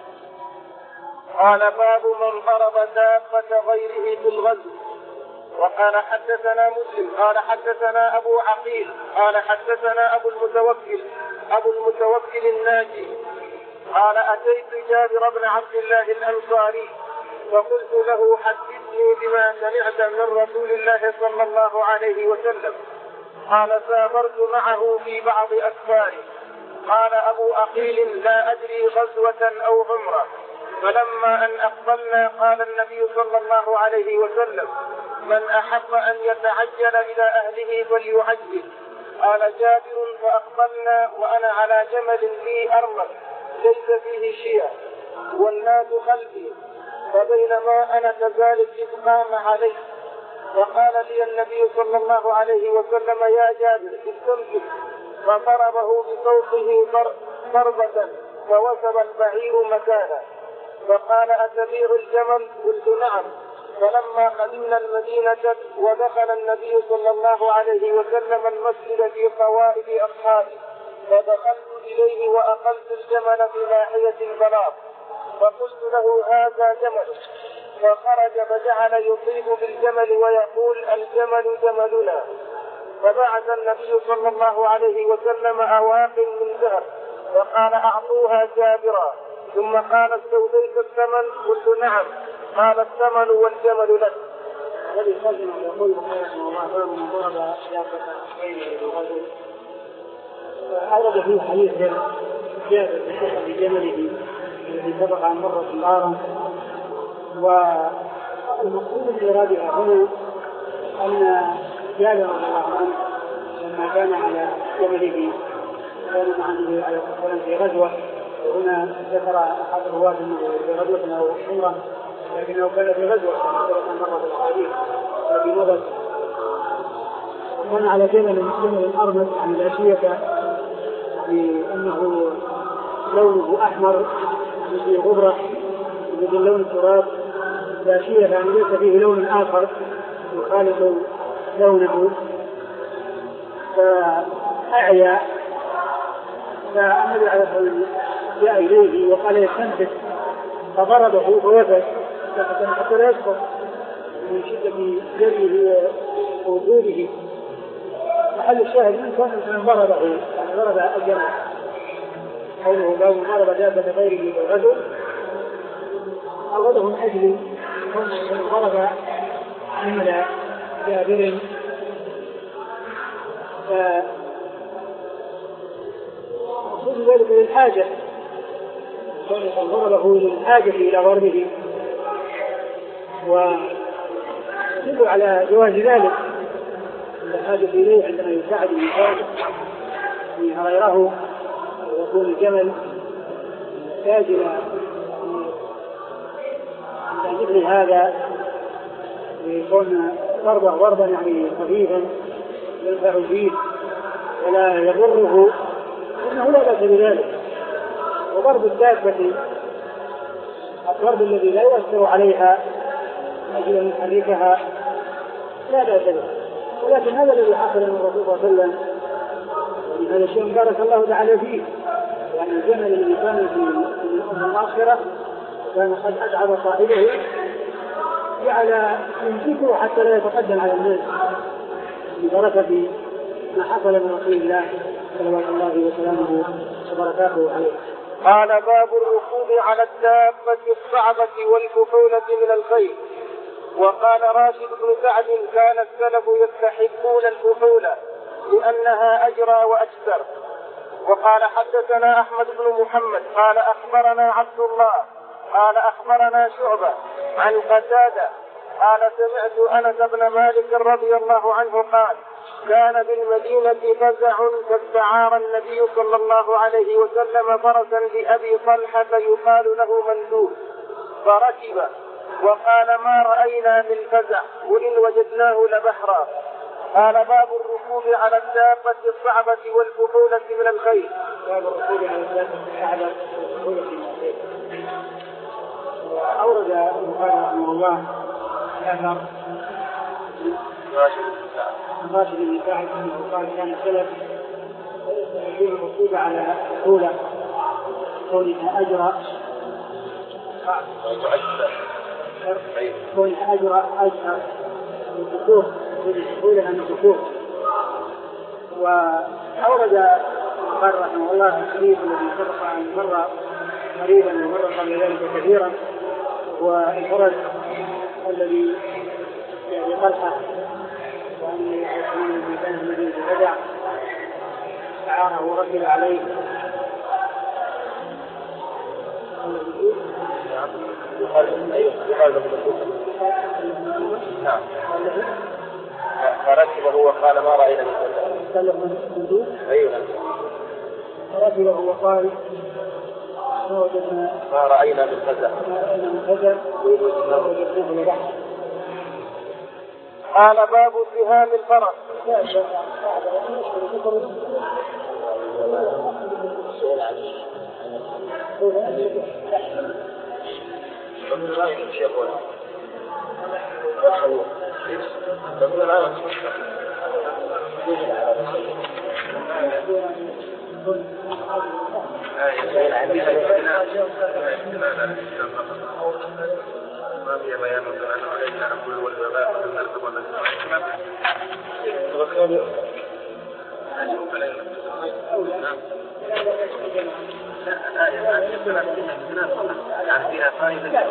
B: قال باب من ضرب دابة غيره في الغزو. وقال حدثنا مسلم قال حدثنا أبو عقيل قال حدثنا أبو المتوكل أبو المتوكل الناجي قال أتيت جابر بن عبد الله الأنصاري فقلت له حدثني بما سمعت من رسول الله صلى الله عليه وسلم. قال سافرت معه في بعض أسفاره. قال أبو عقيل لا أدري غزوة أو عمرة. فلما أن أقبلنا قال النبي صلى الله عليه وسلم من أحب أن يتعجل إلى أهله فليعجل. قال جابر فأقبلنا وأنا على جمل لي أرمل ليس فيه شيء والناس خلفي، فبينما أنا كذلك إذ قام عليه وقال لي النبي صلى الله عليه وسلم يا جابر استمسك، فضربه بصوته ضربة فوثب البعير مكانه. فقال أتبيع الجمل؟ قلت نعم. فلما قدمنا المدينة ودخل النبي صلى الله عليه وسلم المسجد في قوائد أصحابه فدخلت إليه وأقلت الجمل في ناحية البلاط فقلت له هذا جمل، فخرج فجعل يطيف بالجمل ويقول الجمل جملنا. فبعث النبي صلى الله عليه وسلم أواق من ذهب وقال أعطوها جابرا، ثم قال استوفيت الثمن؟ قلت نعم. قال الثمن والجمل لك.
A: الذي قدم يقول رحمه الله باب من ضرب دابة غيره بالغزو. أورد فيه حديث جابر بجمله الذي سبق عن مرة نارا، والمقصود من إرادها هنا أن جابر رضي الله عنه لما كان على جمله كان مع النبي عليه الصلاة والسلام في غزوة، وهنا ذكر أحد الرواة أنه في غزوة أو عمرة، لكنه كان في غزوة مرة في الحديث التي مضت، وكان على جمل جمل أرمد عن الأشية بأنه لونه أحمر مثل غبرة مثل لون التراب، الأشية يعني ليس فيه لون آخر يخالف لونه، فأعيا. فالنبي عليه الصلاة والسلام جاء إليه وقال يستنفذ فضربه فوثب حتى لا يسقط من شدة جريه ووجوده. محل الشاهد من كان ضربه يعني ضرب الجمل، قوله لو ضرب دابة غيره بالغزو أوضه من أجل ضرب عمل جابر، فأخذ ذلك للحاجة، ضربه للحاجة إلى ضربه، ويدل على جواز ذلك الحاجة إليه عندما يساعد الإنسان أن غيره ويكون الجمل يحتاج إلى مثل هذا ويكون ضربا ضربا يعني خفيفا ينفع فيه ولا يضره، إنه لا بأس بذلك. وضرب الدابة الضرب الذي لا يؤثر عليها أجل أن يحركها لا بأس به، ولكن هذا الذي حصل من الرسول صلى الله عليه وسلم هذا الشيء بارك الله تعالى فيه، يعني الجمل الذي كان في المؤخرة كان قد أتعب صاحبه جعل يمسكه حتى لا يتقدم على الناس ببركة ما حصل من رسول الله صلوات الله وسلامه وبركاته عليه.
B: قال باب الركوب على الدابة الصعبة والكحولة من الخيل. وقال راشد بن سعد كان السلف يستحبون الكحولة لأنها أجرى وأكثر. وقال حدثنا أحمد بن محمد قال أخبرنا عبد الله قال أخبرنا شعبة عن قتادة قال سمعت أنس بن مالك رضي الله عنه قال كان بالمدينة فزع فاستعار النبي صلى الله عليه وسلم فرسا لأبي طلحة يقال له مندوب فركب وقال ما رأينا من فزع وإن وجدناه لبحرا. قال باب الركوب على الدابة الصعبة والفحولة من الخيل.
A: باب الركوب على الدابة الصعبة والفحولة من الخيل. وأورد البخاري رحمه الله أثر راشد بن سعد أنه قال كان السلف يستحبون الركوب على الفحولة كونها أجرى كونها أجرى أجرى الكفوف الفحولة عن الكفوف. وأورد البخاري رحمه الله الحديث الذي سبق عن مرة قريبا ومرة قبل ذلك كثيرا والفرج الذي يعني طلحة وأن يكون المكان الذي بدع استعاره وركب عليه
B: نعم فركبه وقال ما رأينا من
A: فزع.
B: أيوة
A: فركبه وقال
B: ما رأينا من فزع. قال باب سهام الفرس. ما في بيان أن علينا نقول والباباء والنرد والنسماء يعني فيها فائدة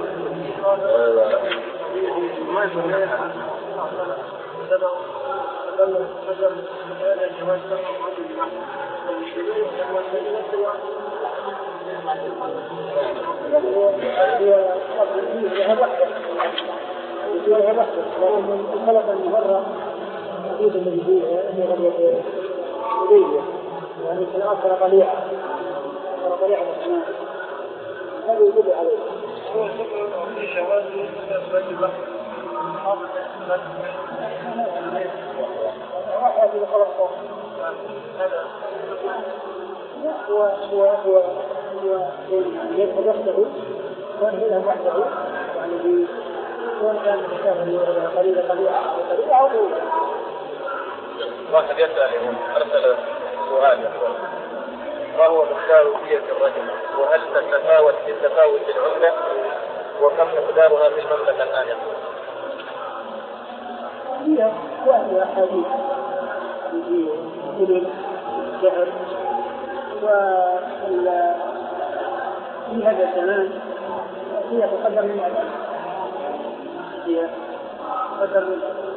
A: خلق المهرة الحديث الذي فيه غزوة حديبية يعني في الأصل قليعة قليعة الأسماء هذا يدل عليه في شواذ الرجل واحد في خلق هذا هو هو هو هو يذهب وحده ويذهب وحده يعني كون كان مسافر قليلا قليلا قليلا أو طويلا.
B: واحد يسأل أرسل سؤال ما هو مقدار دية الرجل وهل تتفاوت بالتفاوت العملة وكم مقدارها في المملكة الآن؟
A: هي وهي أحاديث في كل شهر وفي هذا الزمان هي تقدر من الأدب هي تقدر من الأدب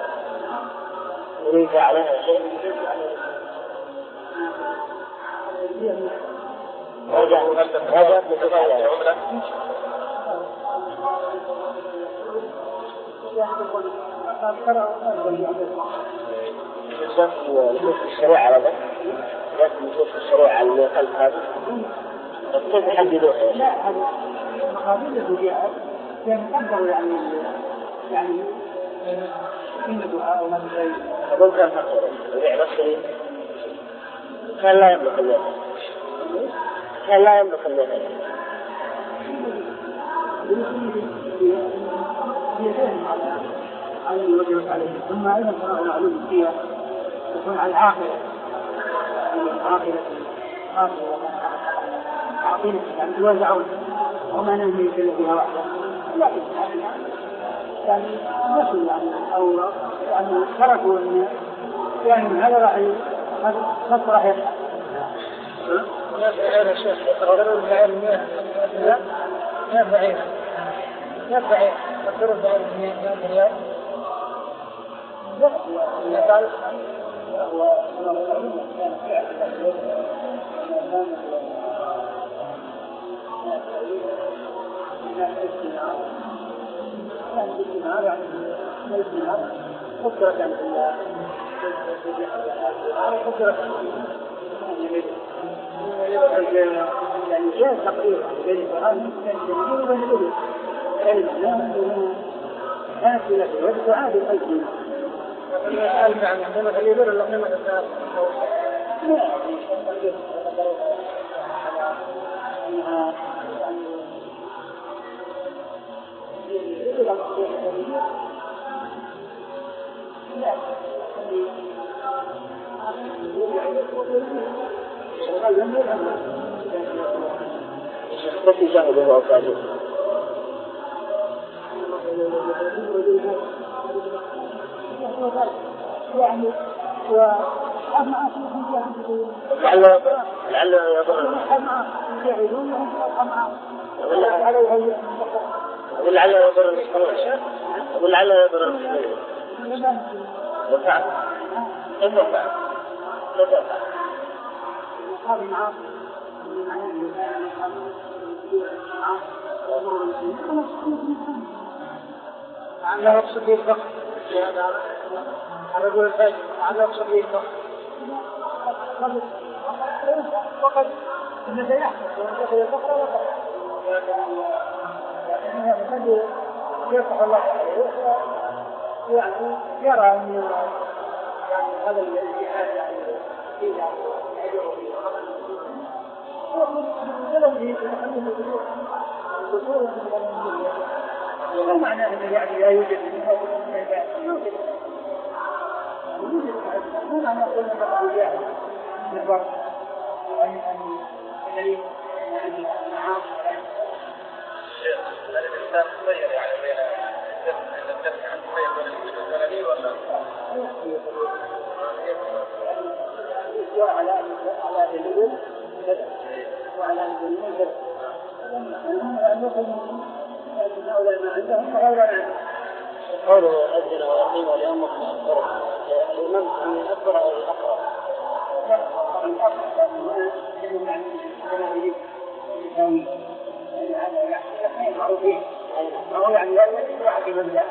B: وليس عليها شيء هذا بتفاوت العملة نصوص الشريعة على ذلك لكن نصوص الشريعة على القلب هذا كيف يحددوها؟
A: لا هذه مقابل الدعاء كان يقدر يعني يعني إن الدعاء أو ما بشيء
B: أقول كان تقول يبيع بصري كان لا يملك الليل كان لا يملك الليل
A: هي فهم على على الوجه عليه ثم أيضا صنعوا معلوم فيها تكون على العاقلة عاقلة عاقلة عاقلة يعني توزعون وما نهي إلا فيها واحدة لكن يعني نسوا يعني أو يعني تركوا أن يعني هذا راح هذا راح يفعل
B: يا بعير يا شيخ يقدروا البعير مئة لا يا بعير يا بعير يقدروا البعير مئة ريال
A: لا قال هو كان فعلا الاستماع يعني الاستماع يعني الاستماع فكرة عن الله فكرة يعني جاء تقرير بين القرآن وبين الأذن يعني الإسلام كانت إلى الوجه وعاد الألف ألف عن عندما خليبر الله نعم الإسلام لا أنها
B: التي جاهده وأفعاله
A: يعني وأما
B: لعل لعل يضر ولعل يضر المسلمين ولعل يضر المسلمين وفعل كيف فعل كيف فعل
A: عنه يقصد به الفقر الرجل الفاجر عنه يقصد به الفقر فقد إنه سيحصل وينتقل الفقر وفقر لكن يفتح الله عليه يعني يرى أن يعني هذا الاتحاد يعني فيه يجب فيه وما معنى أنه يعني لا يوجد يوجد مو معنى أقول أنه أقول نفر أن الذي نعم
B: هل الإنسان خير يعني بين الدفع عن خير بين الإنسان ولا
A: وعلى على الجبل وعلى الجبل أن يكون هؤلاء ما عندهم وهؤلاء ما عندهم
B: قوله أذن وأقيم ولأمر الإمام أن أكبر أو أقرأ
A: معروفين أو يعني لا يوجد واحد مبدأ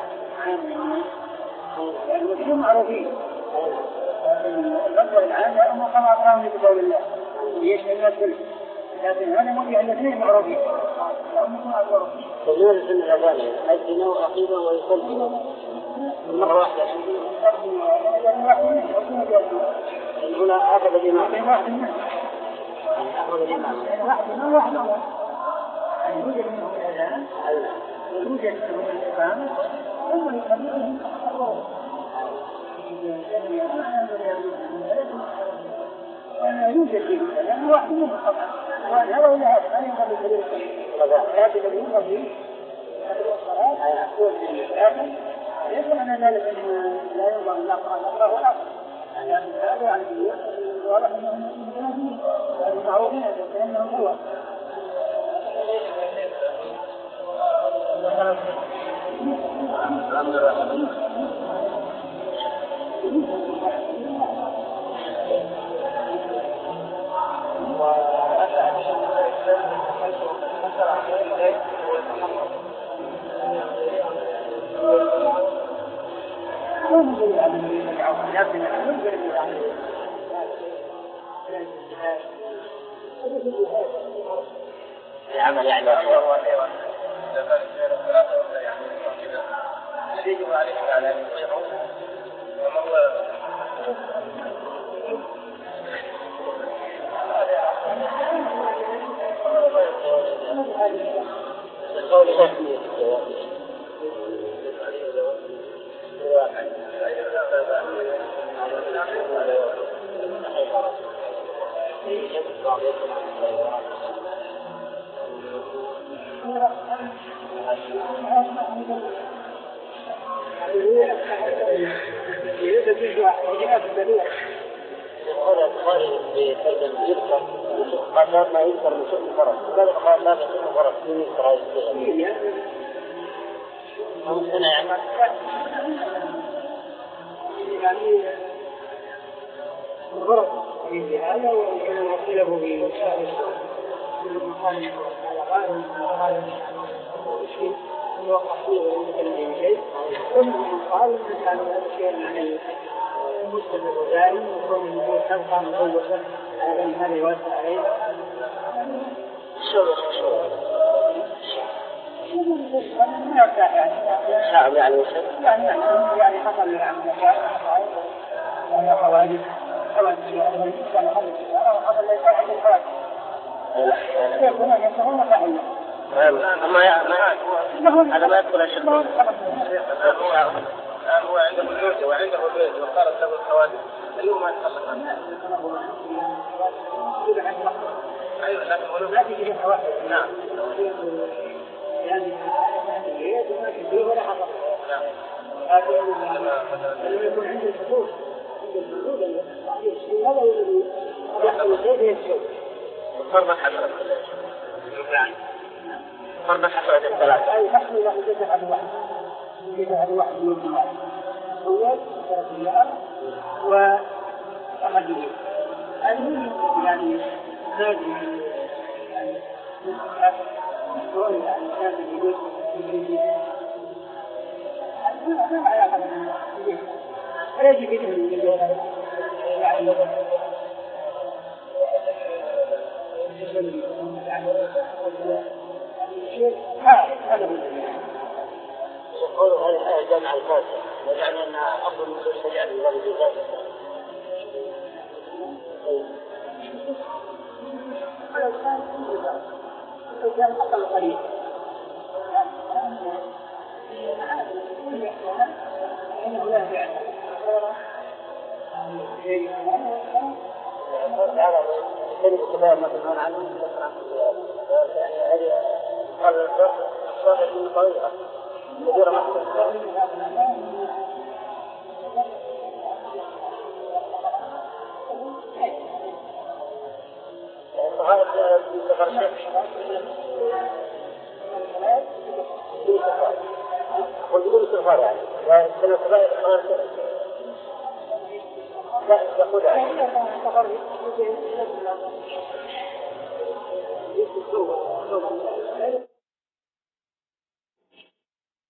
A: يعني مش معروفين الأفضل العام لأنه كما أقرأني بقول الله يشمل الناس كله لكن هذا مبدأ الاثنين معروفين لأنه أكبر
B: تجول سن الأذان أذن وأقيم ويصلي مرة واحدة هنا أخذ الإمام
A: واحد منه
B: أخذ الإمام
A: واحد منه واحد منه يعني يوجد منهم الأذان ويوجد منهم الإقامة ثم يقبلهم أخبره أنا يوجد فيه الأذان واحد منه طبعا هذا ولا هذا لا ينبغي دليل هذا الذي ينبغي فيه الصلاة هو الإسلام يقول أن ذلك لا ينبغي لا قرآن أقرأ ولا يعني هذا يعني واضح أنهم متنازلين معروفين لأنهم هو
B: العمل يعني يجب عليه على أن يطيعه وما هو القول الرسمي قال ما يذكر من شؤم الفرس لذلك قال لا تكون فرس من يذكر هذه الصيغة ممكن يعني
A: يعني الغرض من هذا وكان يصله في مسائل ثم قال إن كان شيء عن المستمر دائم وكون النبوة تبقى مطوسة على أن هذا يوسع عليه
C: شو شو
A: ما يرتاح يعني
C: شعب يعني وش
A: يعني يعني حصل من عمل يعني حوادث حوادث يعني كان حصل حصل ليس عند الحوادث يكون يكون فاعلا
C: ما هذا ما يدخل الشيخ
B: هو عنده الزوجة وعنده البيت وصارت له الحوادث اليوم ما يتخلص عنها. أيوة لكن ولو
A: لا تجي الحوادث
B: نعم
A: يعني هي ما تجي ولا حصل
B: نعم
A: لما يكون عند الحدود عند الحدود هذا الذي يحصل زي الشيء
B: فرض حسرة يعني فرض حسرة الثلاثة
A: أي نحن له جزء عن واحد جزء عن واحد من الجماعة أول ثلاث مئة وأحد المهم يعني نادي يعني سؤال يعني نادي يقول ما ما يعرف ولا يجي كده يعني
C: يقول هذه الآية جامعة الفاسدة ويعني أنها أفضل من الشريعة لذلك الفاسدة.
A: كان أقل قليل إنه لا يعني
C: هذا كلمة كبار ما تنهون عنه يعني هذه قال الصالح من طريقة كبيرة محسنة فهذا يستغر الشيخ وجدون استغفار يعني وكان الكبائر لا يقول يعني